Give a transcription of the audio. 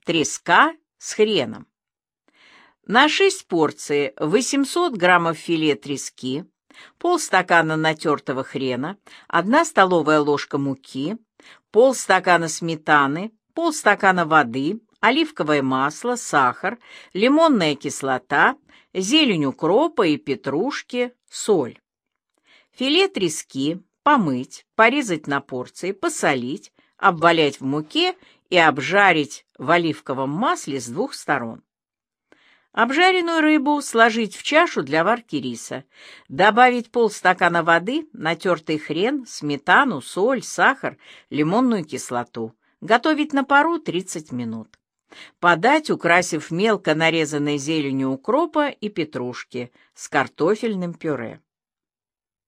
Треска с хреном. На 6 порций 800 граммов филе трески, полстакана натертого хрена, 1 столовая ложка муки, полстакана сметаны, полстакана воды, оливковое масло, сахар, лимонная кислота, зелень укропа и петрушки, соль. Филе трески помыть, порезать на порции, посолить, обвалять в муке и обжарить в оливковом масле с 2 сторон. Обжаренную рыбу сложить в чашу для варки риса, добавить полстакана воды, натертый хрен, сметану, соль, сахар, лимонную кислоту. Готовить на пару 30 минут. Подать, украсив мелко нарезанной зеленью укропа и петрушки с картофельным пюре.